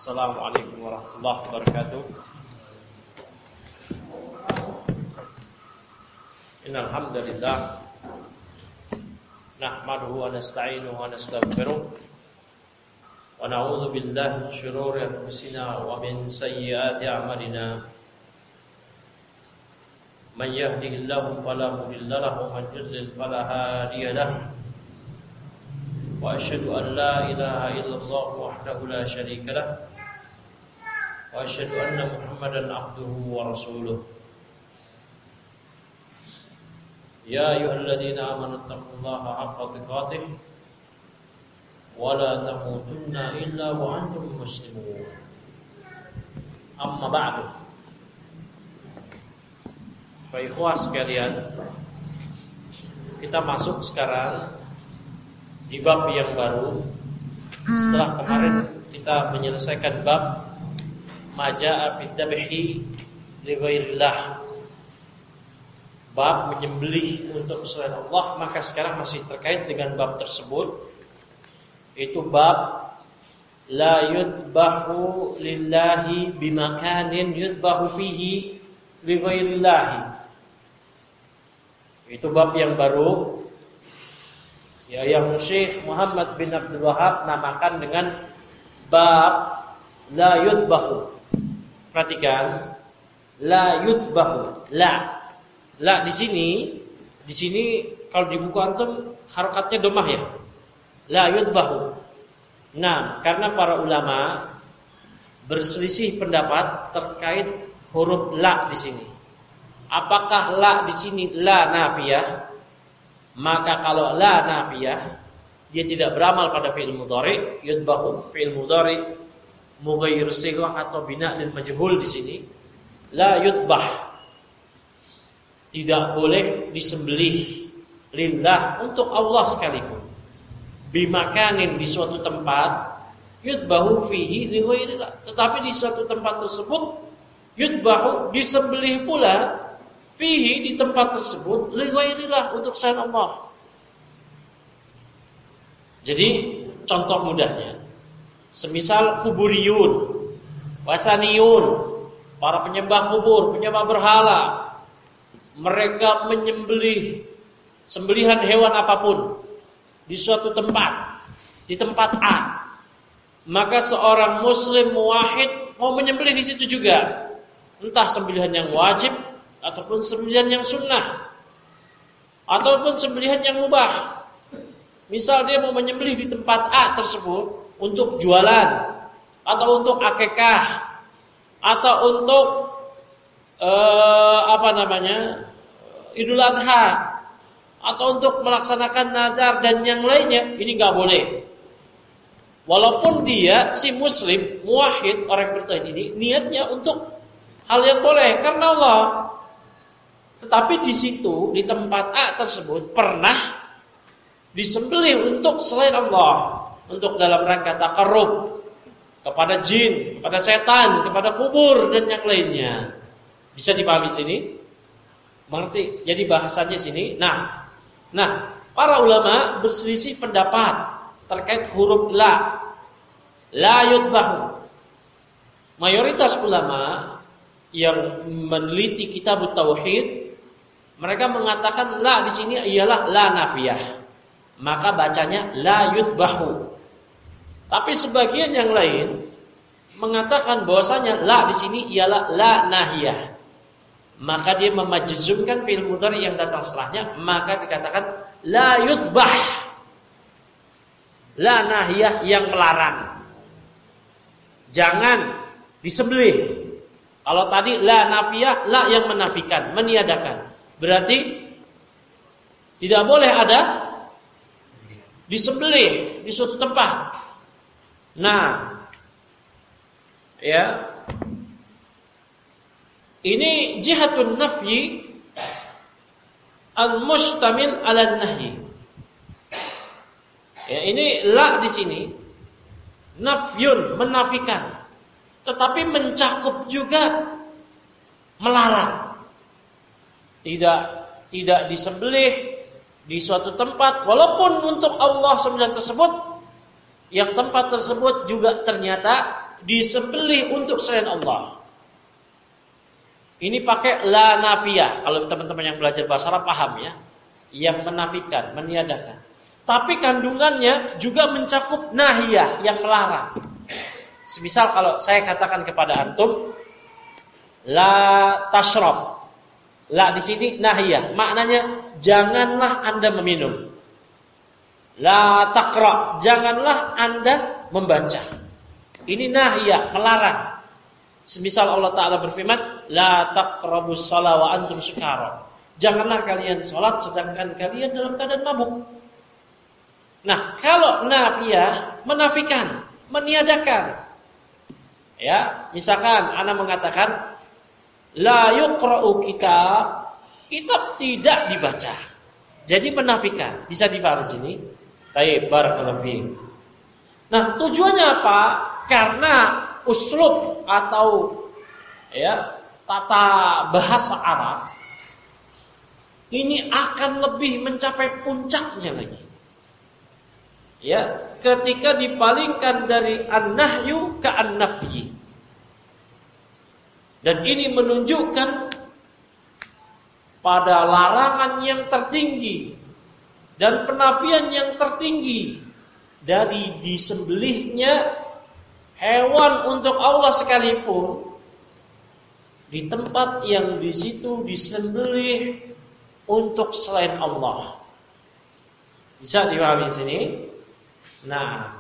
Assalamualaikum warahmatullahi wabarakatuh. Innal hamdalillah nahmaduhu wa nasta'inuhu wa nastaghfiruh wa na'udzu billahi min shururi anfusina wa min sayyiati a'malina. Man yahdihillahu fala mudilla lahu wa man yudlil fala hadiya lahu. Wa asyhadu an la ilaha illallah wahdahu la syarika lah. Wa asyhadu anna Muhammadan abduhu wa rasuluh. Ya ayyuhalladzina amanu taqullaha haqqa tuqatih wa la tamutunna illa wa antum muslimun. Amma ba'du. Bapak ikhwah sekalian, kita masuk sekarang di bab yang baru. Setelah kemarin kita menyelesaikan bab Maja'a fi dzabhi li ghairillah, bab menyembelih untuk selain Allah. Maka sekarang masih terkait dengan bab tersebut, itu bab la yudbahu lillahi bimakanin yudbahu fihi li ghairillah. Itu bab yang baru, ya, yang Syekh Muhammad bin Abdul Wahab namakan dengan bab la yudbahu. Perhatikan, la yudbahu, la di sini kalau di buku antum harokatnya domah ya, la yudbahu. Nah, karena para ulama berselisih pendapat terkait huruf la di sini. Apakah la di sini la nafiyah? Maka kalau la nafiyah, dia tidak beramal pada fi'il mudhari, yudbahu fi'il mudhari mughayyir sighah atau bina lil majhul di sini. La yudbah, tidak boleh disembelih lillah untuk Allah sekalipun. Bimakanin, di suatu tempat, yudbahu fihi li ghairillah. Tetapi di suatu tempat tersebut yudbahu, disembelih pula fihi, di tempat tersebut, li ghairillah, untuk selain Allah. Jadi contoh mudahnya, semisal kuburiyun, wasaniyun, para penyembah kubur, penyembah berhala, mereka menyembelih sembelihan hewan apapun di suatu tempat, di tempat A, maka seorang muslim muwahhid mau menyembelih di situ juga, entah sembelihan yang wajib ataupun sembelihan yang sunnah, ataupun sembelihan yang mubah. Misal dia mau menyembelih di tempat A tersebut untuk jualan, atau untuk akikah, atau untuk Idul Adha, atau untuk melaksanakan nazar dan yang lainnya, ini nggak boleh. Walaupun dia si muslim muwahhid, orang yang bertauhid ini niatnya untuk hal yang boleh karena Allah. Tetapi di situ, di tempat A tersebut pernah disembelih untuk selain Allah, untuk dalam rangka taqarrub kepada jin, kepada setan, kepada kubur dan yang lainnya. Bisa dipahami sini? Mengerti? Jadi bahasanya sini. Nah, para ulama berselisih pendapat terkait huruf la yudbahu. Mayoritas ulama yang meneliti kitab tauhid, mereka mengatakan la di sini ialah la nafiyah, maka bacanya la yudbahu. Tapi sebagian yang lain mengatakan bahwasanya la di sini ialah la nahiyah, maka dia memajzumkan fi'il mudhari yang datang setelahnya, maka dikatakan la yudbah, la nahiyah yang melarang, jangan disembelih. Kalau tadi la nafiyah, la yang menafikan, meniadakan. Berarti tidak boleh ada disembelih di suatu tempat. Nah, ya, ini jihatun nafyi al-mustamil ala nahyi. Ya, ini la di sini nafyun, menafikan, tetapi mencakup juga melarang. Tidak disembelih di suatu tempat, walaupun untuk Allah sembilan tersebut, yang tempat tersebut juga ternyata disembelih untuk selain Allah. Ini pakai la nafiyah. Kalau teman-teman yang belajar bahasa Arab paham ya. Yang menafikan, meniadakan. Tapi kandungannya juga mencakup nahiyah, yang melarang. Semisal kalau saya katakan kepada antum, la tashrab. La di sini nahiyah, maknanya janganlah Anda meminum. La taqra, janganlah Anda membaca. Ini nahiyah, melarang. Semisal Allah Ta'ala berfirman, la taqrabus shalah wa antum sukara. Janganlah kalian sholat sedangkan kalian dalam keadaan mabuk. Nah, kalau nafiyah, menafikan, meniadakan. Ya, misalkan ana mengatakan la yuqra'u kitab tidak dibaca. Jadi menafikan. Bisa dipahami sini? Baik, barakallahu fiik. Nah, tujuannya apa? Karena uslub atau ya, tata bahasa Arab ini akan lebih mencapai puncaknya lagi. Ya, ketika dipalingkan dari an-nahyu ke an-nafyi. Dan ini menunjukkan pada larangan yang tertinggi dan penafian yang tertinggi dari disembelihnya hewan untuk Allah sekalipun di tempat yang di situ disembelih untuk selain Allah. Bisa dipahami sini? Nah,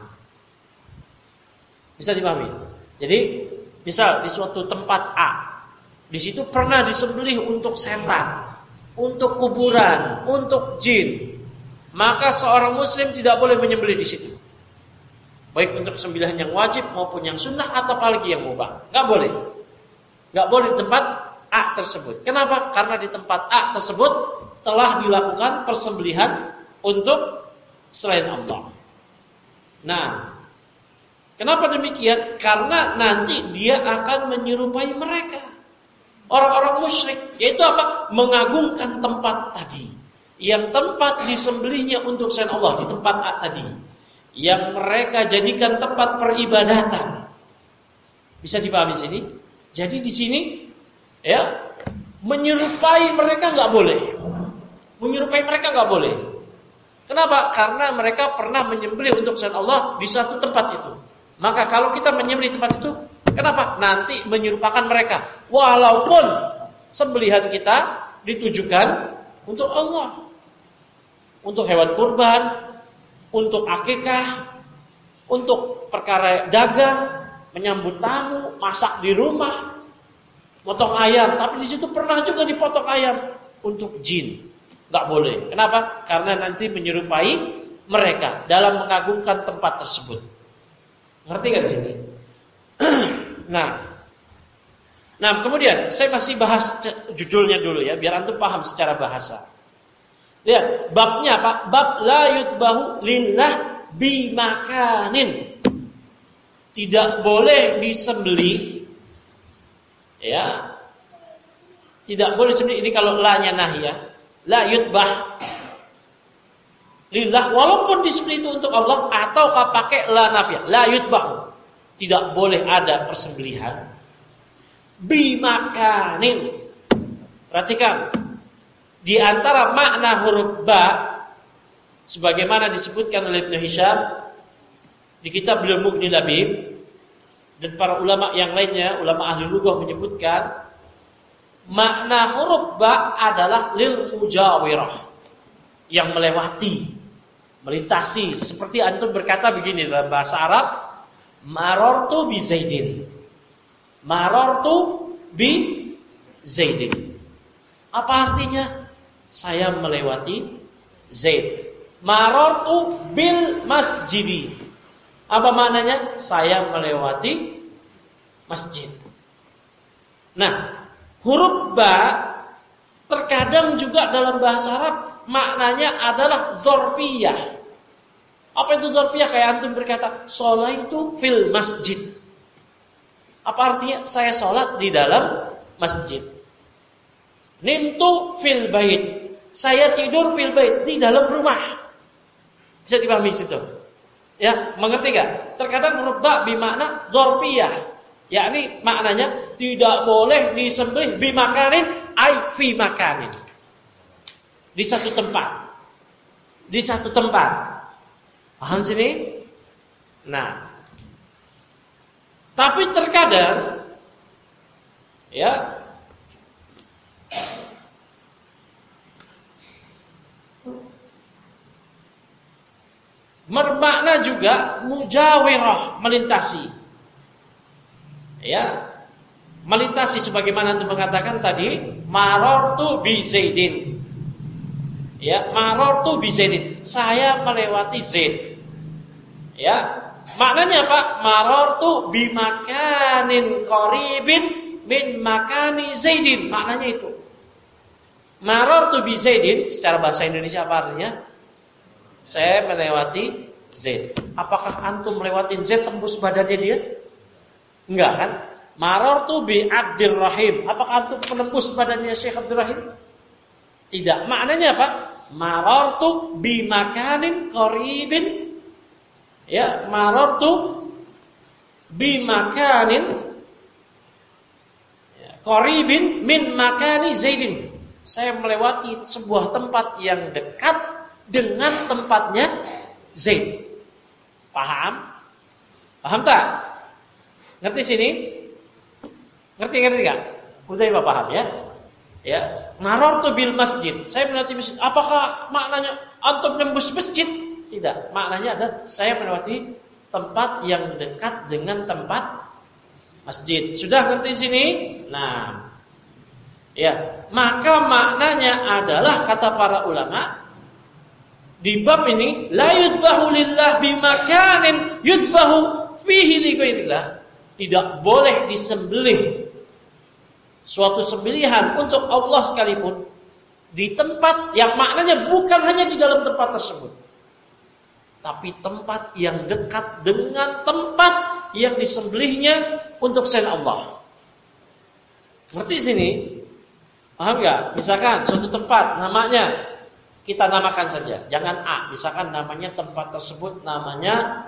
bisa dipahami. Jadi, misal di suatu tempat A, di situ pernah disembelih untuk setan, untuk kuburan, untuk jin. Maka seorang muslim tidak boleh menyembelih di situ. Baik untuk sembelihan yang wajib maupun yang sunnah atau apalagi yang mubah. Enggak boleh. Enggak boleh di tempat A tersebut. Kenapa? Karena di tempat A tersebut telah dilakukan persembelihan untuk selain Allah. Nah, kenapa demikian? Karena nanti dia akan menyerupai mereka, orang-orang musyrik. Yaitu apa? Mengagungkan tempat tadi. Yang tempat disembelihnya untuk selain Allah di tempat A tadi, yang mereka jadikan tempat peribadatan. Bisa dipahami sini? Jadi di sini ya, menyerupai mereka enggak boleh. Menyerupai mereka enggak boleh. Kenapa? Karena mereka pernah menyembelih untuk selain Allah di satu tempat itu. Maka kalau kita menyembelih tempat itu, kenapa? Nanti menyerupakan mereka. Walaupun sembelihan kita ditujukan untuk Allah, untuk hewan kurban, untuk akikah, untuk perkara dagang, menyambut tamu, masak di rumah, potong ayam. Tapi di situ pernah juga dipotong ayam untuk jin. Enggak boleh. Kenapa? Karena nanti menyerupai mereka dalam mengagungkan tempat tersebut. Ngerti gak di sini? Nah, kemudian saya masih bahas judulnya dulu ya, biar antum paham secara bahasa. Lihat, babnya apa? Bab la yutbahu lillah bimakanin. Tidak boleh disembelih, ya. Tidak boleh disembelih. Ini kalau la-nya nahiyah. La yutbah lillah, walaupun disembelih itu untuk Allah, ataukah pakai la nafiyah. La yutbah, tidak boleh ada persembelihan bimakanin. Perhatikan, di antara makna huruf ba, sebagaimana disebutkan oleh Ibnu Hisham di kitab beliau Mughni Labib, dan para ulama yang lainnya, ulama ahli lughah menyebutkan makna huruf ba adalah lil mujawirah, yang melewati, melintasi. Seperti antum berkata begini dalam bahasa Arab, marartu bi Zaidin. Marartu bi Zaidin. Apa artinya? Saya melewati Zaid. Marartu bil masjidi. Apa maknanya? Saya melewati masjid. Nah, huruf ba terkadang juga dalam bahasa Arab maknanya adalah dzarfiyah. Apa itu dzarfiyah? Kayak antum berkata, sholaitu fil masjid. Apa artinya? Saya sholat di dalam masjid. Nimtu fil bait. Saya tidur fil bait, di dalam rumah. Bisa dipahami situ. Ya, mengerti gak? Terkadang rubba bimakna dzarfiyah. Yakni maknanya tidak boleh disembelih bimakanin ai fi makanin. Di satu tempat. Di satu tempat. Paham sini? Nah. Tapi terkadang ya bermakna juga mujawirah, melintasi. Ya, melintasi sebagaimana Antum mengatakan tadi, marartu bi Zaidin. Ya, marartu bi Zaidin. Saya melewati Zaid. Ya, maknanya apa? Marartu bi makanin qaribin min makani Zaidin. Maknanya itu. Marartu bi Zaidin secara bahasa Indonesia apa artinya? Saya melewati Zaid. Apakah antum melewati Zaid tembus badannya dia? Enggak kan? Marartu bi Abdurrahim. Apakah antum menembus badannya Syekh Abdurrahim? Tidak. Maknanya apa? Marartu bi makanin qaribin. Ya, marartu bi makanin qaribin min makani Zaidin. Saya melewati sebuah tempat yang dekat dengan tempatnya Zaid. Paham? Paham tak? Ngerti sini? Ngerti enggak? Udah ya paham ya? Ya, marartu bil masjid. Saya melewati masjid. Apakah maknanya antum nembus masjid? Tidak. Maknanya adalah saya melewati tempat yang dekat dengan tempat masjid. Sudah ngerti sini? Nah. Ya, maka maknanya adalah kata para ulama di bab ini la yudbahu lillah bimakanin yudbahu fihi li ghairillah. Tidak boleh disembelih suatu sembelihan untuk Allah sekalipun di tempat yang maknanya bukan hanya di dalam tempat tersebut, tapi tempat yang dekat dengan tempat yang disembelihnya untuk selain Allah. Ngerti sini? Paham enggak? Misalkan suatu tempat namanya kita namakan saja, jangan A. Misalkan namanya tempat tersebut namanya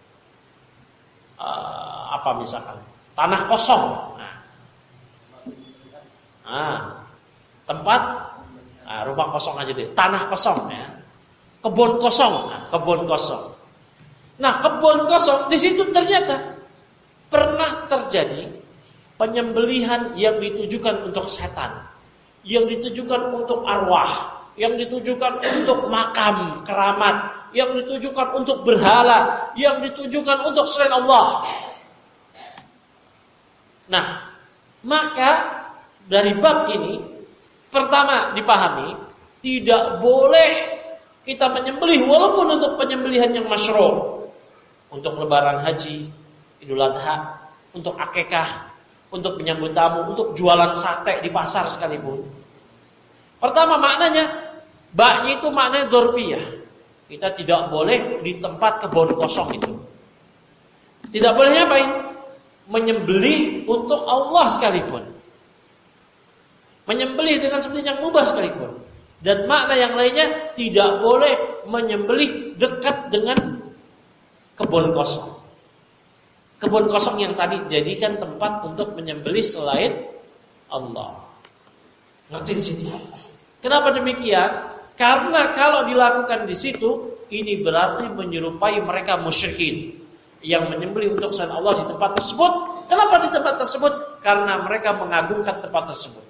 apa misalkan? Tanah kosong. Tempat rumah kosong aja deh. Tanah kosong ya. Kebun kosong. Kebun kosong. Nah, kebun kosong di situ ternyata pernah terjadi penyembelihan yang ditujukan untuk setan, yang ditujukan untuk arwah, yang ditujukan untuk makam keramat, yang ditujukan untuk berhala, yang ditujukan untuk selain Allah. Nah, maka dari bab ini pertama dipahami tidak boleh kita menyembelih walaupun untuk penyembelihan yang masyru', untuk lebaran haji, Idul Adha, untuk akikah, untuk menyambut tamu, untuk jualan sate di pasar sekalipun. Pertama maknanya baknya itu maknanya dzarfiyah. Kita tidak boleh di tempat kebun kosong itu. Tidak boleh ngapain? Menyembelih untuk Allah sekalipun. Menyembelih dengan seperti yang mubah sekalipun. Dan makna yang lainnya tidak boleh menyembelih dekat dengan kebun kosong. Kebun kosong yang tadi dijadikan tempat untuk menyembelih selain Allah. Ngerti di sini? Kenapa demikian? Karena kalau dilakukan di situ, ini berarti menyerupai mereka musyrikin yang menyembelih untuk selain Allah di tempat tersebut. Kenapa di tempat tersebut? Karena mereka mengagungkan tempat tersebut.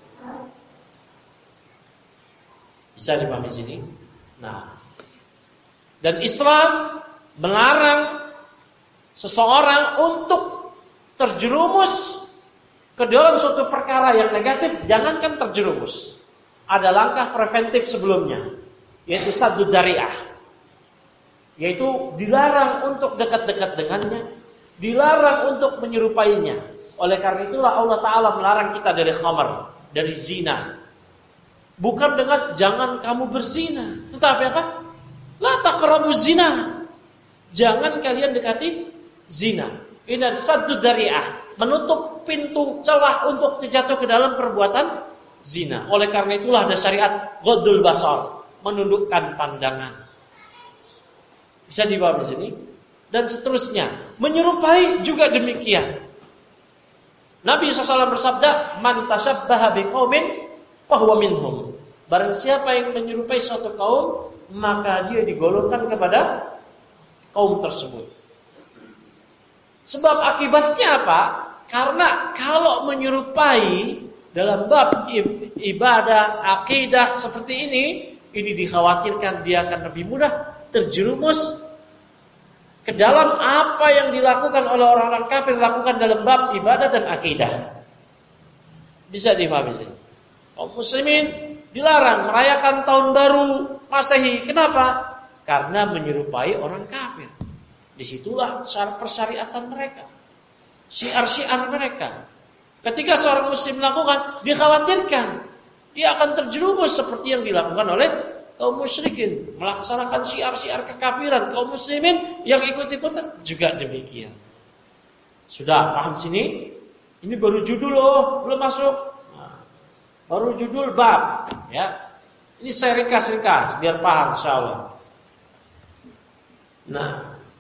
Bisa dipahami sini? Nah, dan Islam melarang seseorang untuk terjerumus ke dalam suatu perkara yang negatif. Jangankan terjerumus, ada langkah preventif sebelumnya, yaitu saddud dzari'ah, yaitu dilarang untuk dekat-dekat dengannya, dilarang untuk menyerupainya. Oleh karena itulah Allah Ta'ala melarang kita dari khamar, dari zina. Bukan dengan jangan kamu berzina, tetapi apa? La taqrabu zina. Jangan kalian dekati zina. Ini saddud dzari'ah, menutup pintu celah untuk terjatuh ke dalam perbuatan zina. Oleh karena itulah ada syariat ghaddul basar, menundukkan pandangan. Bisa dipahami di sini? dan seterusnya. Menyerupai juga demikian. Nabi SAW bersabda, "Man tashabbaha biqaumin fahuwa minhum." Barang siapa yang menyerupai suatu kaum, maka dia digolongkan kepada kaum tersebut. Sebab akibatnya apa? Karena kalau menyerupai dalam bab ibadah, akidah seperti ini dikhawatirkan dia akan lebih mudah terjerumus ke dalam apa yang dilakukan oleh orang-orang kafir lakukan dalam bab ibadah dan akidah. Bisa dipahami sini. Kaum muslimin dilarang merayakan tahun baru Masehi. Kenapa? Karena menyerupai orang kafir. Disitulah persyariatan mereka, syiar-syiar mereka. Ketika seorang muslim melakukan, dikhawatirkan dia akan terjerumus seperti yang dilakukan oleh kaum musyrikin, melaksanakan syiar-syiar kekafiran. Kaum muslimin yang ikut-ikutan juga demikian. Sudah paham sini? Ini baru judul loh, belum masuk. Nah, baru judul bab, ya. Ini saya ringkas biar paham insyaallah. Nah,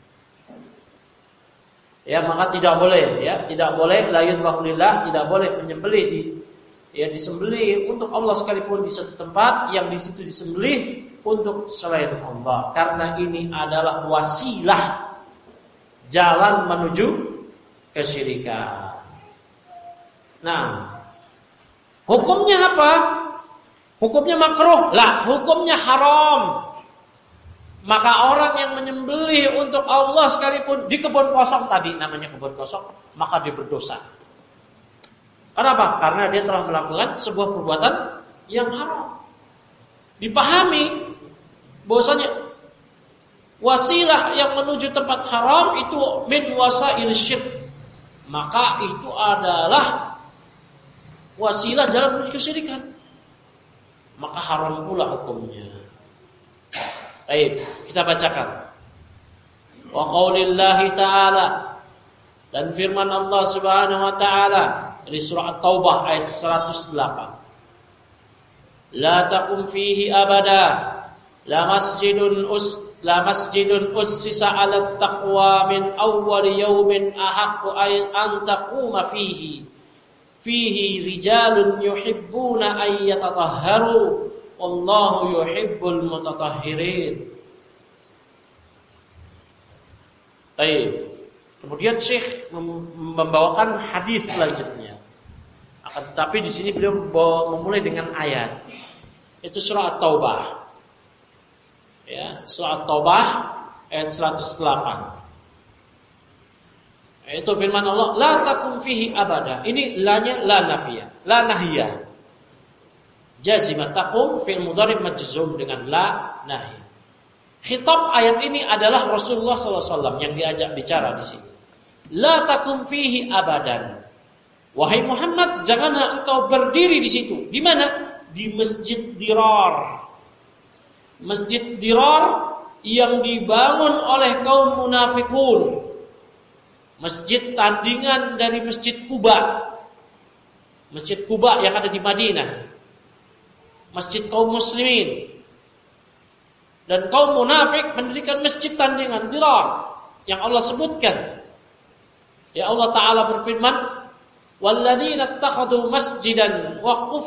ya maka tidak boleh, ya, tidak boleh la yudbahu lillah, tidak boleh menyembelih disembelih untuk Allah sekalipun di satu tempat yang di situ disembelih untuk selain Allah, karena ini adalah wasilah jalan menuju kesyirikan. Nah, hukumnya apa? Hukumnya makruh? Lah, hukumnya haram. Maka orang yang menyembelih untuk Allah sekalipun di kebun kosong tadi, namanya kebun kosong, maka dia berdosa. Kenapa? Karena dia telah melakukan sebuah perbuatan yang haram. Dipahami bahwasanya wasilah yang menuju tempat haram itu min wasail syirk. Maka itu adalah wasilah jalan menuju kesyirikan. Maka haram pula hukumnya. Baik, kita bacakan. Wa qaulillahi ta'ala, dan firman Allah Subhanahu wa taala dari surah At-Taubah ayat 108. La taqum fihi abada, la masjidun ussisa 'ala taqwa min awwal yawmin ahaqqu an taquma fihi rijalun yuhibbuna ay yatatahharu wallahu yuhibbul mutatahhirin. Baik. Kemudian Syekh membawakan hadis selanjutnya. Akan tetapi di sini beliau memulai dengan ayat. Itu surah At-Taubah. Ya, surah At-Taubah ayat 108. Itu firman Allah, la takum fihi abada. Ini la-nya la nafiyah, la nahiyah. Jazimah takum fi'il mudhari' majzum dengan la nahiyah. Khitab ayat ini adalah Rasulullah SAW yang diajak bicara di sini. La takum fihi abadan. Wahai Muhammad, janganlah engkau berdiri di situ. Di mana? Di Masjid Dirar. Masjid Dirar yang dibangun oleh kaum munafikun. Masjid tandingan dari Masjid Quba. Masjid Quba yang ada di Madinah. Masjid kaum muslimin. Dan kaum munafik mendirikan masjid tandingan Dirar yang Allah sebutkan. Ya Allah Ta'ala berfirman, walladzina ittakhadhu masjidan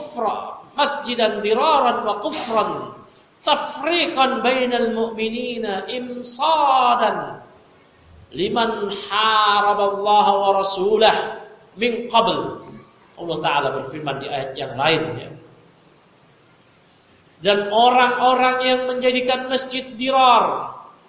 diraran wa kufran tafriqan bainal mu'minina imsadan liman haraballaha wa rasulah min qabl. Allah Ta'ala berfirman di ayat yang lain, ya. Dan orang-orang yang menjadikan Masjid Dirar,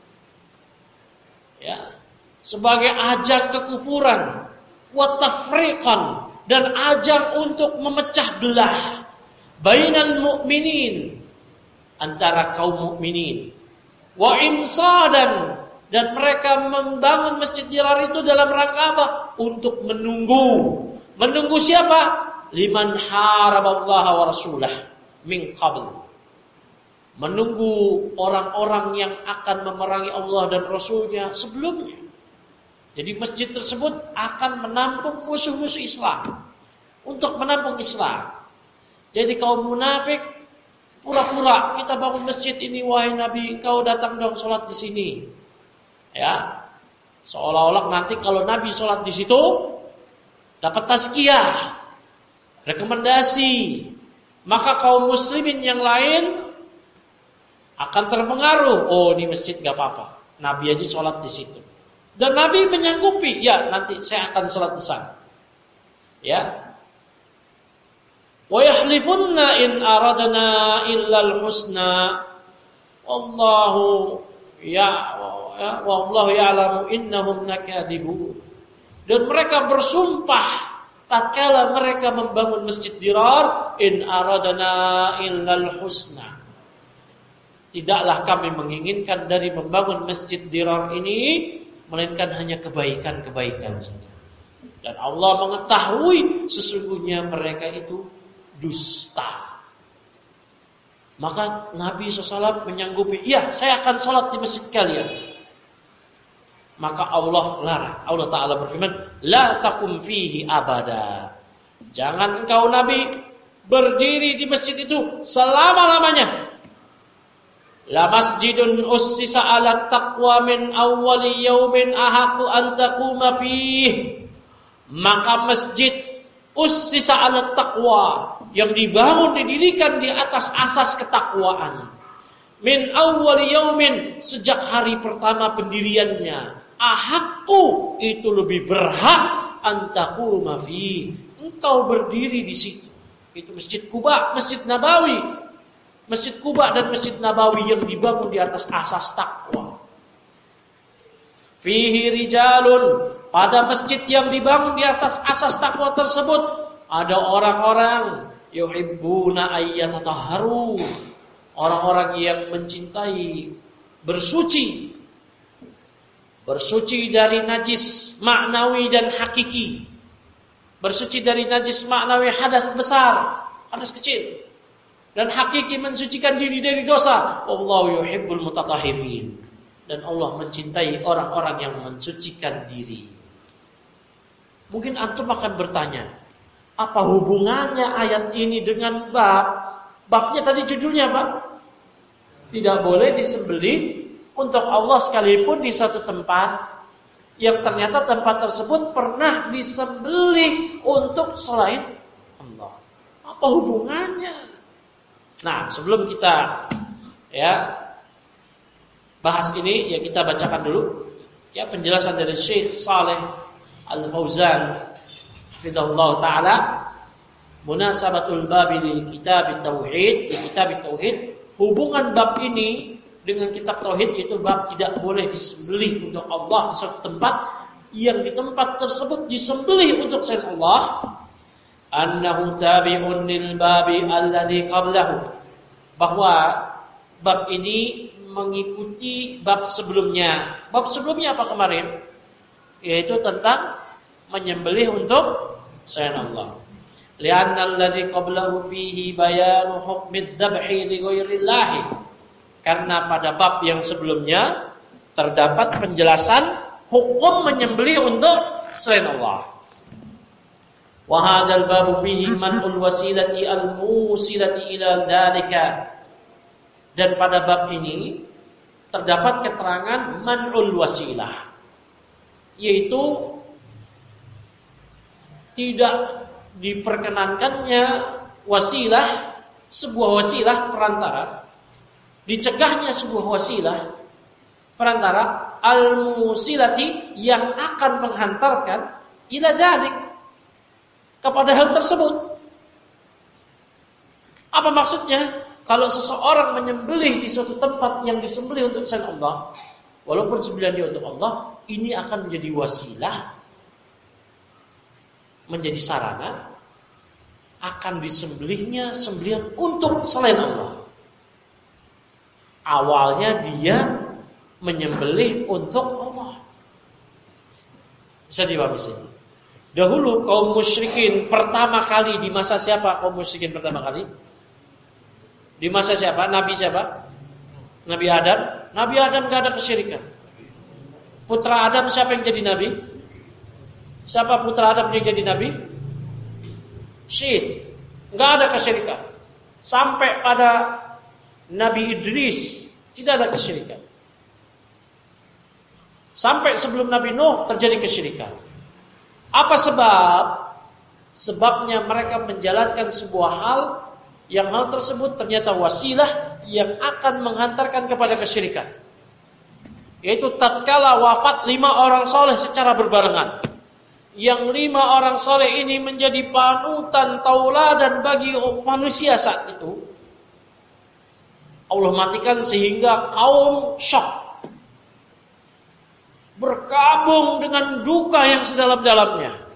ya, sebagai ajang kekufuran, wa tafriqan, dan ajang untuk memecah belah bainal mu'minin, antara kaum mukminin, wa imsadan, dan mereka membangun Masjid Dirar itu dalam rangka apa? Untuk menunggu siapa? Liman haraballaha wa rasulah min qabl. Menunggu orang-orang yang akan memerangi Allah dan Rasulnya sebelumnya. Jadi masjid tersebut akan menampung musuh-musuh Islam. Untuk menampung Islam. Jadi kaum munafik pura-pura, kita bangun masjid ini, wahai Nabi, kau datang dong sholat di sini. Ya. Seolah-olah nanti kalau Nabi sholat di situ dapat tazkiyah, rekomendasi, maka kaum muslimin yang lain akan terpengaruh. Oh, ini masjid gak apa-apa, Nabi aja sholat di situ. Dan Nabi menyanggupi, ya nanti saya akan sholat di sana. Ya. Wa yahlifunna in aradna illal husna. Wallahu wallahu ya'lamu innahum lakadzibun. Dan mereka bersumpah tatkala mereka membangun masjid Dirar, in aradna illal husna. Tidaklah kami menginginkan dari membangun masjid Dirar ini melainkan hanya kebaikan-kebaikan saja. Dan Allah mengetahui sesungguhnya mereka itu dusta. Maka Nabi SAW menyanggupi, ya saya akan sholat di masjid kalian. Maka Allah larang. Allah Ta'ala berfirman, la takum fihi abada. Jangan engkau Nabi berdiri di masjid itu selama-lamanya. La masjidun ussisa ala taqwa min awwali yaumin ahaqqu an taquma fihi. Maka masjid ussisa ala taqwa, yang dibangun didirikan di atas asas ketakwaan. Min awwali yaumin, sejak hari pertama pendiriannya. Ahaqqu, itu lebih berhak an taquma fihi, engkau berdiri di situ. Itu Masjid Quba, Masjid Nabawi. Masjid Quba dan Masjid Nabawi yang dibangun di atas asas takwa. Fihi rijalun, pada masjid yang dibangun di atas asas takwa tersebut ada orang-orang yuhibbuna ayyatatahharu, orang-orang yang mencintai bersuci dari najis maknawi dan hakiki. Bersuci dari najis maknawi, hadas besar, hadas kecil, dan hakiki mensucikan diri dari dosa. Wallahu yuhibbul mutatahhirin, dan Allah mencintai orang-orang yang mensucikan diri. Mungkin antum akan bertanya, apa hubungannya ayat ini dengan babnya tadi judulnya apa? Tidak boleh disembelih untuk Allah sekalipun di satu tempat yang ternyata tempat tersebut pernah disembelih untuk selain Allah. Apa hubungannya? Nah, sebelum kita bahas ini, ya kita bacakan dulu ya penjelasan dari Syekh Saleh Al-Fauzan hafizahullah taala, munasabatul babi lil kitab tauhid, di kitab tauhid, hubungan bab ini dengan kitab tauhid, itu bab tidak boleh disembelih untuk Allah di suatu tempat yang di tempat tersebut disembelih untuk selain Allah. Annahu tabi'un lil babi alladhi qablahu, bahwa bab ini mengikuti bab sebelumnya. Bab sebelumnya apa kemarin? Yaitu tentang menyembelih untuk selain Allah. Li'anna alladhi qablahu fihi bayanu hukmid dzabhi li ghairillah. Karena pada bab yang sebelumnya terdapat penjelasan hukum menyembelih untuk selain Allah. Wa hadzal babu fihi man'ul wasilati al-musilati ila dzalika. Dan pada bab ini terdapat keterangan man'ul wasilah, yaitu tidak diperkenankannya wasilah, sebuah wasilah perantara, dicegahnya sebuah wasilah perantara al-musilati, yang akan menghantarkan ila dzalik, kepada hal tersebut. Apa maksudnya? Kalau seseorang menyembelih di suatu tempat yang disembelih untuk selain Allah, walaupun sembelihan untuk Allah, ini akan menjadi wasilah, menjadi sarana akan disembelihnya sembelihan untuk selain Allah. Awalnya dia menyembelih untuk Allah. Bisa dipahami sini. Dahulu kaum musyrikin pertama kali, di masa siapa kaum musyrikin pertama kali? Di masa siapa? Nabi siapa? Nabi Adam. Nabi Adam gak ada kesyirikan. Putra Adam siapa yang jadi nabi? Siapa putra Adam yang jadi nabi? Syith. Gak ada kesyirikan. Sampai pada Nabi Idris tidak ada kesyirikan. Sampai sebelum Nabi Nuh terjadi kesyirikan. Apa sebab? Sebabnya mereka menjalankan sebuah hal yang hal tersebut ternyata wasilah yang akan menghantarkan kepada kesyirikan. Yaitu tatkala wafat 5 orang soleh secara berbarengan. Yang 5 orang soleh ini menjadi panutan tauladan bagi manusia saat itu. Allah matikan sehingga kaum syok. Berkabung dengan duka yang sedalam-dalamnya.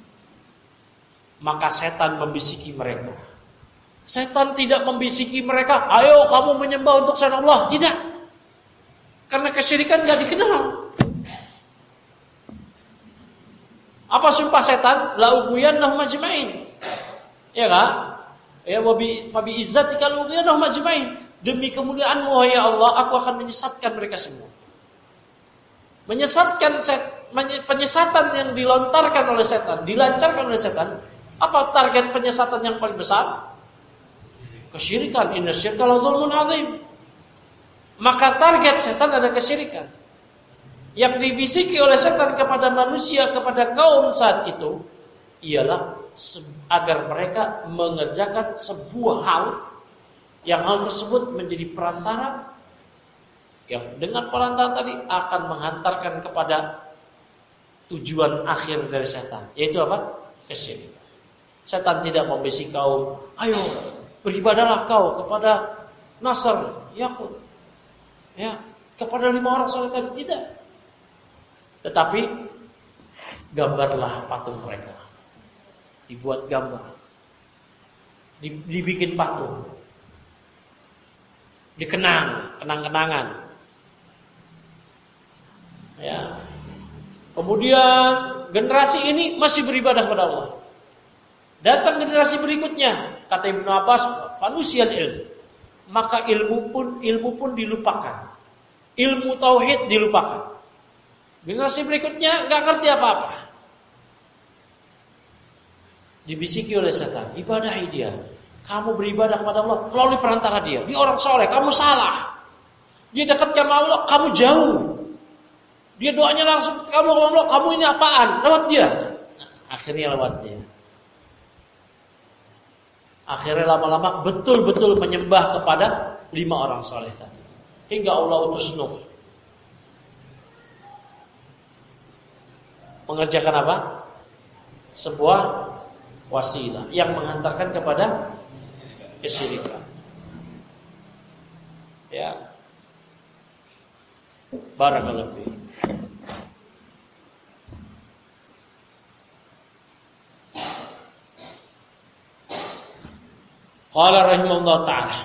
Maka setan membisiki mereka. Setan tidak membisiki mereka, ayo kamu menyembah untuk selain Allah. Tidak. Karena kesyirikan tidak dikenal. Apa sumpah setan? La ughwiyannahum ajma'in. Ya kan? Ya wa bi izzatika la ughwiyannahum ajma'in. Demi kemuliaan-Mu ya Allah, aku akan menyesatkan mereka semua. Penyesatan yang dilontarkan oleh setan, dilancarkan oleh setan. Apa target penyesatan yang paling besar? Kesyirikan. Inna syirka la dzulmun azim. Maka target setan adalah kesyirikan. Yang dibisiki oleh setan kepada manusia, kepada kaum saat itu ialah agar mereka mengerjakan sebuah hal yang hal tersebut menjadi perantara yang dengan perantara tadi akan menghantarkan kepada tujuan akhir dari setan, yaitu apa? Kesyirikan. Setan tidak membisik kaum, ayo beribadahlah kau kepada Nasr, Yakut, ya, kepada 5 orang soleh tadi, tidak. Tetapi gambarlah patung mereka, dibuat gambar, dibikin patung, kenang-kenangan, ya. Kemudian generasi ini masih beribadah kepada Allah. Datang generasi berikutnya, kata Ibnu Abbas, manusia ilmu. Maka ilmu pun dilupakan. Ilmu tauhid dilupakan. Generasi berikutnya enggak ngerti apa-apa. Dibisiki oleh setan, ibadahi dia. Kamu beribadah kepada Allah melalui perantara dia. Dia orang soleh, kamu salah. Dia dekat sama Allah, kamu jauh. Dia doanya langsung kamu ngomong, kamu ini apaan? Lewat dia. Nah, akhirnya lewat dia. Akhirnya lama-lama betul-betul menyembah kepada 5 orang soleh tadi. Hingga Allah utus Nuh. Mengerjakan apa? Sebuah wasilah yang menghantarkan kepada kesyirikan. Ya. Barakallahu fiik. Qala rahimahullah ta'ala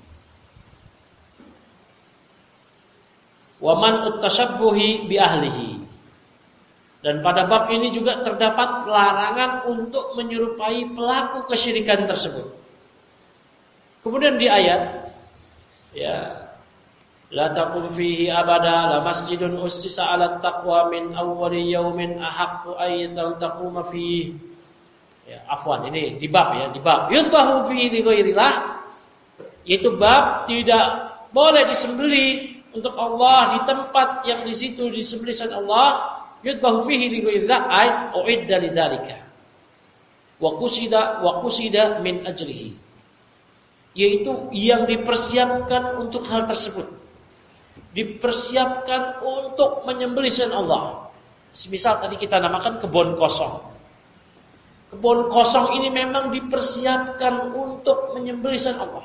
wa man uttashabbuhi bi ahlihi. Dan pada bab ini juga terdapat larangan untuk menyerupai pelaku kesyirikan tersebut. Kemudian di ayat ya la taqum fihi abada la masjidun ussisa 'ala taqwa min awwali yaumin ahaqqu ay taquma fihi. Ya, afwan, ini di bab yudbahu fihi li ghairillah, yaitu bab tidak boleh disembelih untuk Allah di tempat yang di situ disembelih Allah. Yudbahu fihi li ghairillah ay uidda lidzalika wa qusida min ajrihi, yaitu yang dipersiapkan untuk hal tersebut, dipersiapkan untuk menyembelih selain Allah. Semisal tadi kita namakan kebun kosong. Kebun kosong ini memang dipersiapkan untuk menyembelih selain Allah.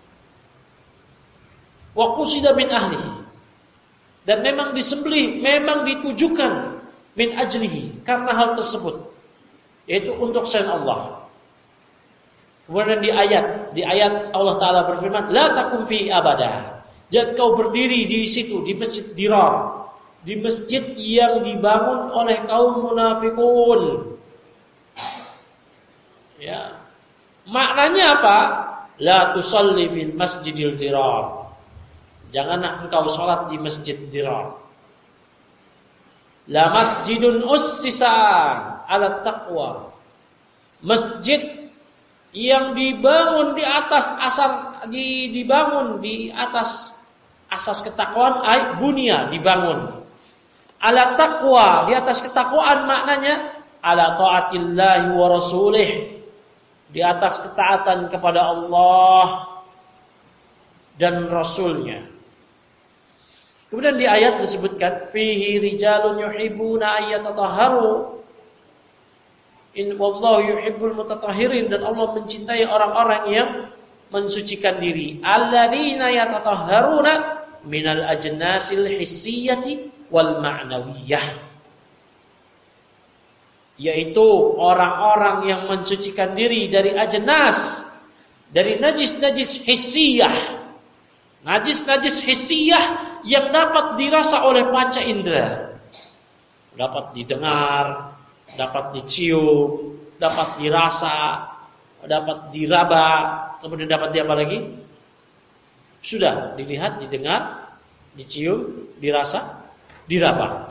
Wa qusida min ahlihi, dan memang disembelih, memang ditujukan min ajlihi, karena hal tersebut, yaitu untuk selain Allah. Kemudian di ayat Allah Ta'ala berfirman, la takum fi abada, jangan kau berdiri di situ, di masjid Dirar, di masjid yang dibangun oleh kaum munafikun. Ya. Maknanya apa? La tusalli fil masjidil Dirar, janganlah engkau salat di masjid Dirar. La masjidun ussisa 'ala taqwa, masjid yang dibangun di atas asas ketakwaan, bunia, dibangun ala taqwa, di atas ketakwaan maknanya ala taatillahi wa rasulih, di atas ketaatan kepada Allah dan Rasulnya. Kemudian di ayat disebutkan fihi rijalun yuhibbuna ayyatatahharu in wallahu yuhibbul mutatahhirin, dan Allah mencintai orang-orang yang mensucikan diri. Alladzina yatatahharuna minal ajnasil hissiyyati wal ma'nawiyah, yaitu orang-orang yang mensucikan diri dari ajnas, dari najis-najis hissiyah. Najis-najis hissiyah yang dapat dirasa oleh panca indera, dapat didengar, dapat dicium, dapat dirasa, dapat diraba, kemudian dapat apa lagi? Sudah dilihat, didengar, dicium, dirasa, diraba.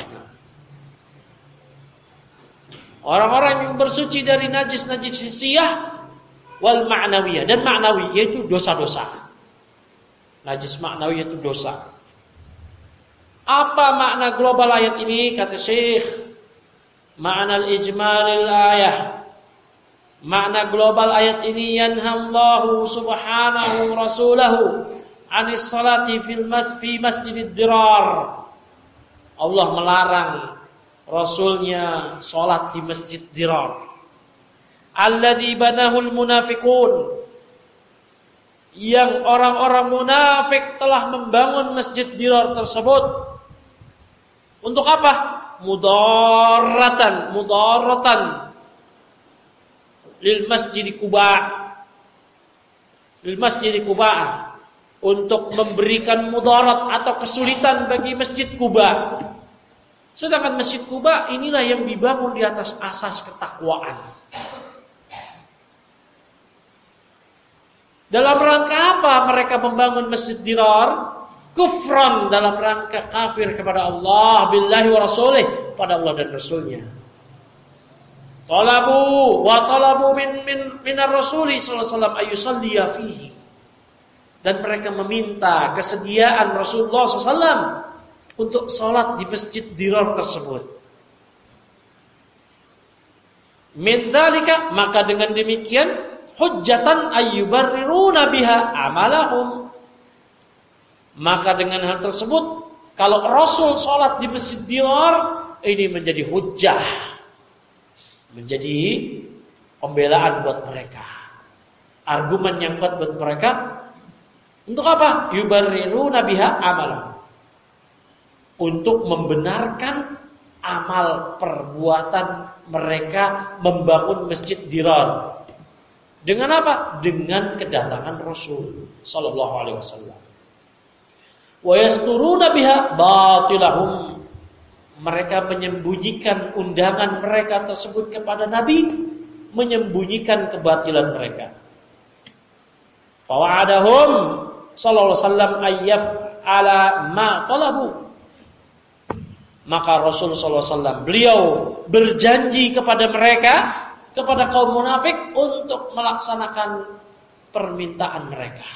Orang-orang yang bersuci dari najis-najis hissiyah wal ma'nawiyah, dan ma'nawi yaitu dosa-dosa. Najis ma'nawi yaitu dosa. Apa makna global ayat ini? Kata Syekh, ma'nal ijmalil ayah, makna global ayat ini yanhallahu subhanahu rasulahu anis salati fi masjidid dirar. Allah melarang Rasulnya salat di masjid dirar. Alladzi banahul munafiqun, yang orang-orang munafik telah membangun masjid dirar tersebut. Untuk apa? Mudarratan lil masjid Quba, untuk memberikan mudarat atau kesulitan bagi masjid Quba. Sedangkan masjid Quba inilah yang dibangun di atas asas ketakwaan. Dalam rangka apa mereka membangun masjid dirar? Kufran, dalam rangka kafir kepada Allah billahi wa rasulih, pada Allah dan Rasulnya. Talabu min ar-rasuli sallallahu alaihi wasallam ayyusalliya fihi, dan mereka meminta kesediaan Rasulullah SAW untuk salat di masjid dirar tersebut. Min dzalika, maka dengan demikian hujjatan ayyubarriruna biha amalahum, maka dengan hal tersebut kalau Rasul salat di masjid dirar ini menjadi hujjah, menjadi pembelaan buat mereka, argumen yang kuat buat mereka. Untuk apa? Yubarriruna biha amalahum, untuk membenarkan amal perbuatan mereka membangun masjid dirar. Dengan apa? Dengan kedatangan Rasul sallallahu alaihi wasallam. Wa yasturuna biha batilahum, mereka menyembunyikan undangan mereka tersebut kepada Nabi, menyembunyikan kebatilan mereka. Fa wa'adahum sallallahu alaihi wasallam ayyaf ala ma talabu, maka Rasul sallallahu alaihi wasallam beliau berjanji kepada mereka, kepada kaum munafik, untuk melaksanakan permintaan mereka.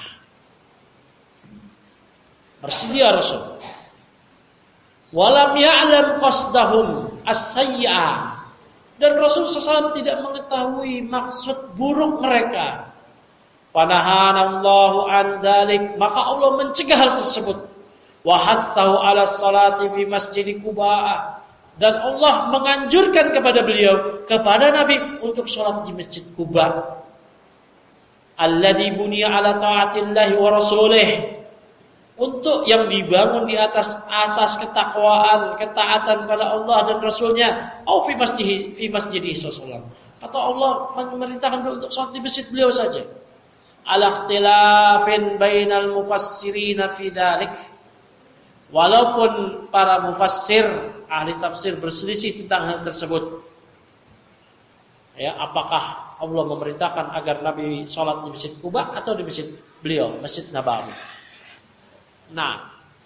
Bersedia Rasul. Walam ya'lam qasdahum as-sayyi'ah, dan Rasul SAW tidak mengetahui maksud buruk mereka. Panahanallahu an dzalik, maka Allah mencegah hal tersebut. Wa hassahu 'ala salati fi masjid Quba, dan Allah menganjurkan kepada beliau, kepada Nabi, untuk sholat di masjid Quba. Alladzi buniya 'ala ta'atillahi wa rasulih, untuk yang dibangun di atas asas ketakwaan, ketaatan pada Allah dan Rasulnya. Au fi masjidih sallallahu. Kata Allah memerintahkan untuk sholat di masjid beliau saja. Ala ikhtilafin bainal mufassirin fi dzalik, walaupun para mufassir, ahli tafsir berselisih tentang hal tersebut. Ya, apakah Allah memerintahkan agar Nabi sholat di masjid Quba atau di masjid beliau, Masjid Nabawi? Nah,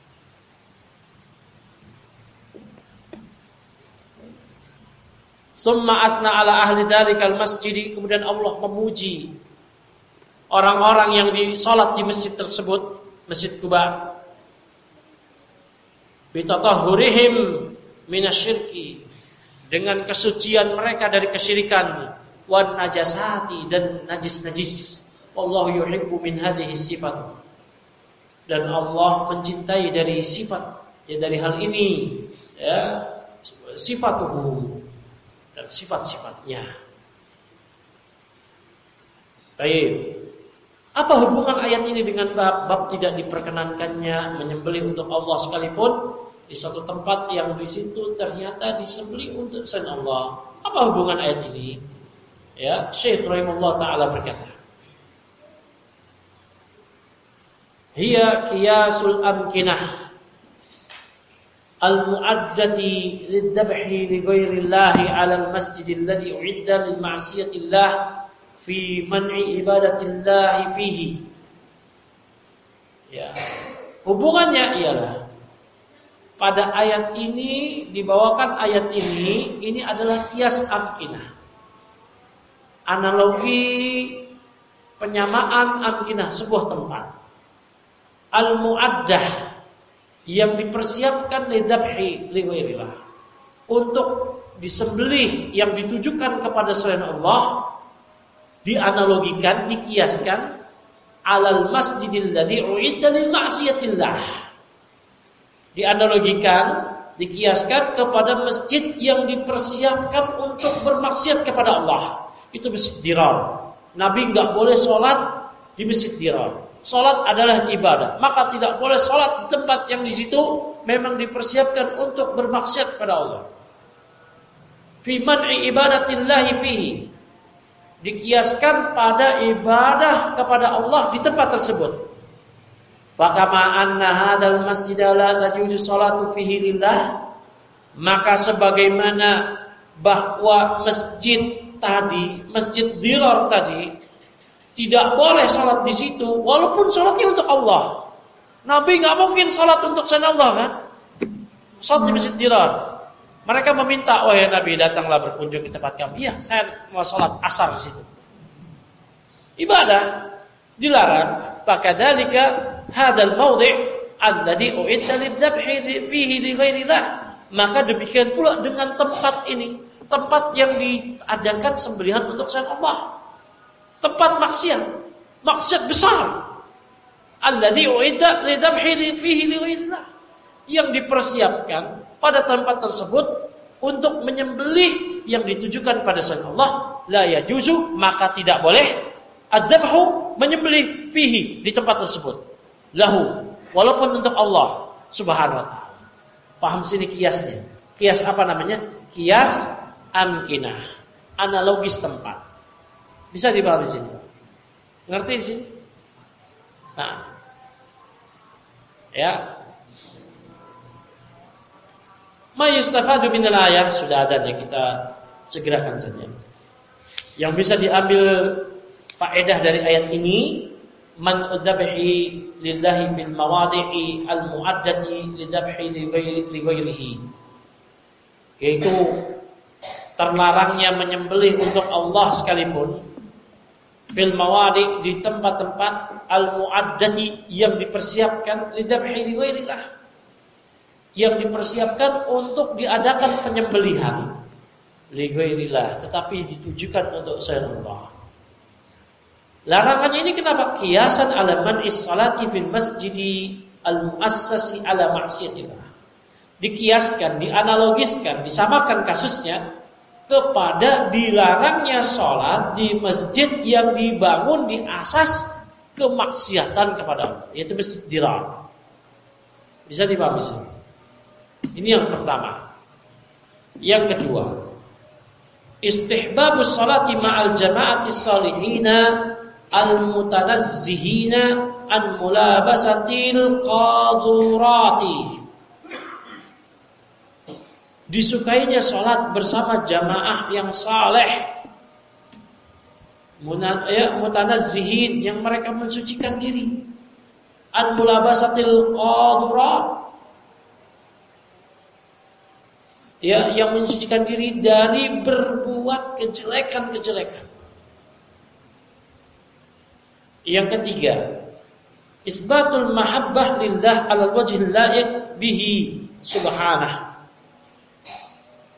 summa asna ala ahli dzalikal masjid, kemudian Allah memuji orang-orang yang sholat di masjid tersebut, Masjid Quba, bitatahhurihim minasyirki, dengan kesucian mereka dari kesyirikan, wan najasati, dan najis-najis. Wallahu yuhibbu min hadhihi sifat, dan Allah mencintai dari sifat, ya, dari hal ini, ya, sifatuhu, dan sifat-sifatnya. Baik. Apa hubungan ayat ini dengan bab tidak diperkenankannya menyembelih untuk Allah, sekalipun di suatu tempat yang di situ ternyata disembelih untuk selain Allah? Apa hubungan ayat ini? Ya, Syekh rahimahullah taala berkata, hiya qiyasul amkinah al-mu'addati lid-dhabhi li ghairillahi 'ala al-masjid alladhi u'idda lil ma'siyatillah fi man'i ibadatillahi fihi. Ya. Hubungannya ialah pada ayat ini, dibawakan ayat ini adalah qiyas amkinah. Analogi penyamaan amkinah, sebuah tempat. Al-mu'addah, yang dipersiapkan lidzabhi li ghairillah, untuk disembelih yang ditujukan kepada selain Allah, dianalogikan, dikiaskan alal masjidil ladzi u'idda lil ma'siyatillah. Dianalogikan, dikiaskan kepada masjid yang dipersiapkan untuk bermaksiat kepada Allah. Itu masjid Dirar. Nabi enggak boleh sholat di masjid Dirar. Sholat adalah ibadah, maka tidak boleh sholat di tempat yang di situ memang dipersiapkan untuk bermaksiat kepada Allah. Fi man'i ibadatillahi fihi, dikiaskan pada ibadah kepada Allah di tempat tersebut. Fakama anna hadzal masjid la tajuzu sholatu fihi lillah, maka sebagaimana bahwa masjid tadi, masjid Dirar tadi, tidak boleh sholat di situ, walaupun sholatnya untuk Allah. Nabi nggak mungkin sholat untuk selain Allah, kan? Sholat di masjid Dirar. Mereka meminta, wahai Nabi, datanglah berkunjung di tempat kami. Iya, saya mau sholat asar di situ. Ibadah dilarang. Fakadzalika hadzal mawdi' alladzi u'idda lidzabhi fihi li ghairillah. Maka demikian pula dengan tempat ini, tempat yang diadakan sembelihan untuk selain Allah. Tempat maksiat besar. Alladzi u'idda lidzabhi fihi li ghairillah, yang dipersiapkan pada tempat tersebut untuk menyembelih yang ditujukan pada selain Allah. La yajuzu, maka tidak boleh adzabhu, menyembelih fihi, di tempat tersebut, lahu, walaupun untuk Allah subhanahu wa ta'ala. Paham sini kiasnya? Kias apa namanya? Kias amkinah, analogis tempat. Bisa dipahami di sini? Ngerti di sini? Nah, ya. Ma yustafadu minal ayah, sudah ada nih, kita segerakan saja. Yang bisa diambil faedah dari ayat ini, man dzabhi lillahi bil mawadi'i al mu'addati lidzabhi li ghairihi, yaitu terlarangnya menyembelih untuk Allah sekalipun, bil mawadi', di tempat-tempat al mu'addati, yang dipersiapkan, lidzabhi li ghairillah, yang dipersiapkan untuk diadakan penyembelihan, li ghairillah, tetapi ditujukan untuk selain Allah. Larangannya ini kenapa? Qiyasan ala man'is salati fil masjidi al muassasi ala ma'siyatillah. Dikiaskan, dianalogiskan, disamakan kasusnya kepada dilarangnya sholat di masjid yang dibangun di asas kemaksiatan kepada Allah, yaitu masjid Dirar. Bisa dipahami sih? Ini yang pertama. Yang kedua, istihbabus sholati ma'al jama'atis salihina al-mutanazzihina an mulabasatil qadurati. Disukainya sholat bersama jamaah yang saleh, mutanazzihin, yang mereka mensucikan diri, an mulabasatil qadurat, ya, yang mensucikan diri dari berbuat kejelekan-kejelekan. Yang ketiga, isbatul mahabbah lillah alal wajhil la'iq bihi subhanah.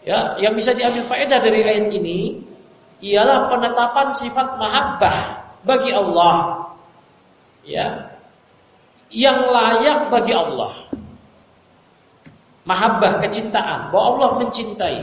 Ya, yang bisa diambil faedah dari ayat ini ialah penetapan sifat mahabbah bagi Allah. Ya. Yang layak bagi Allah. Mahabbah, kecintaan, bahwa Allah mencintai.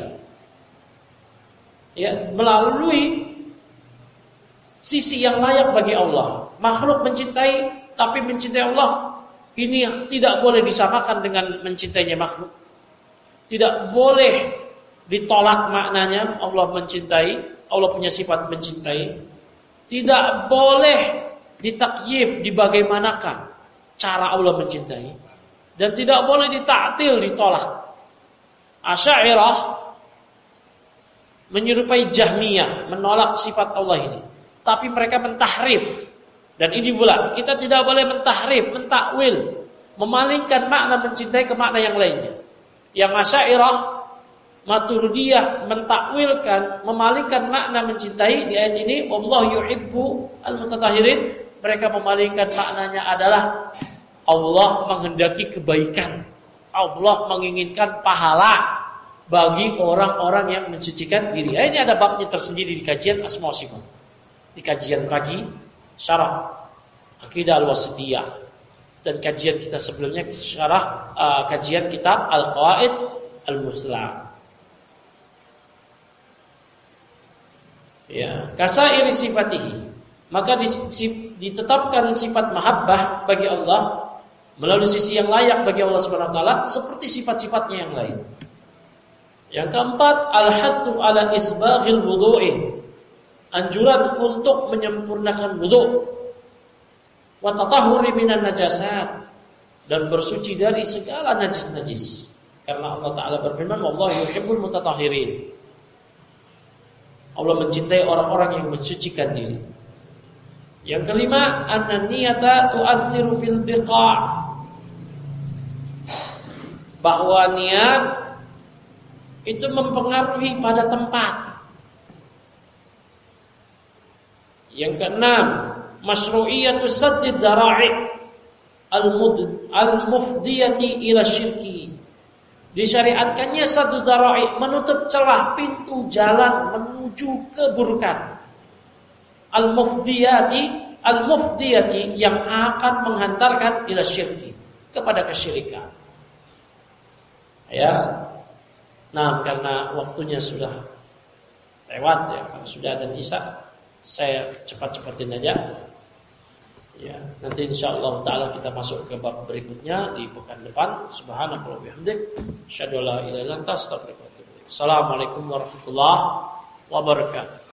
Ya, melalui sisi yang layak bagi Allah. Makhluk mencintai, tapi mencintai Allah ini tidak boleh disamakan dengan mencintainya makhluk. Tidak boleh ditolak maknanya Allah mencintai, Allah punya sifat mencintai. Tidak boleh ditakyif, dibagaimanakan cara Allah mencintai. Dan tidak boleh ditaktil, ditolak. Asy'ariyah menyerupai Jahmiyah, menolak sifat Allah ini. Tapi mereka mentahrif. Dan ini pula, kita tidak boleh mentahrif, mentakwil, memalingkan makna mencintai ke makna yang lainnya. Yang Asy'ariyah, Maturidiyah mentakwilkan, memalingkan makna mencintai di ayat ini, wallahu yuhibbu al-mutatahhirin. Mereka memalingkan maknanya adalah Allah menghendaki kebaikan. Allah menginginkan pahala bagi orang-orang yang mensucikan diri. Ini ada babnya tersendiri di kajian Asma wa Sifat. Di kajian pagi syarah Aqidah Al-Wasithiyah dan kajian kita sebelumnya syarah kajian kitab Al-Qawaid Al-Muslah. Ya, kasairi sifatihi. Maka ditetapkan sifat mahabbah bagi Allah melalui sisi yang layak bagi Allah Subhanahu wa taala seperti sifat-sifatnya yang lain. Yang keempat, al-hassu ala isbaghil wudu'i. Anjuran untuk menyempurnakan wudu. Wa tatahhuri minan najasat, dan bersuci dari segala najis-najis. Karena Allah taala berfirman, wallahu yuhibbul mutatahhirin. Allah mencintai orang-orang yang mensucikan diri. Yang kelima, an-niyata tu'assiru fil biqa'. Bahwa niat itu mempengaruhi pada tempat. Yang keenam, masyru'iyatu saddid dzara'i' al-mufdiyati ila syirki. Disyariatkannya satu dzara'i', menutup celah pintu jalan menuju keburukan. Al-mufdiyati yang akan menghantarkan ila syirki, kepada kesyirikan. Ya. Nah, karena waktunya sudah lewat ya, karena sudah adzan Isya, saya cepat-cepatin aja. Ya, nanti insyaallah taala kita masuk ke bab berikutnya di pekan depan. Subhanallahi wa bihamdik, asyhadu an la ilaha illa anta, astaghfiruka wa atubu ilaik. Assalamualaikum warahmatullahi wabarakatuh.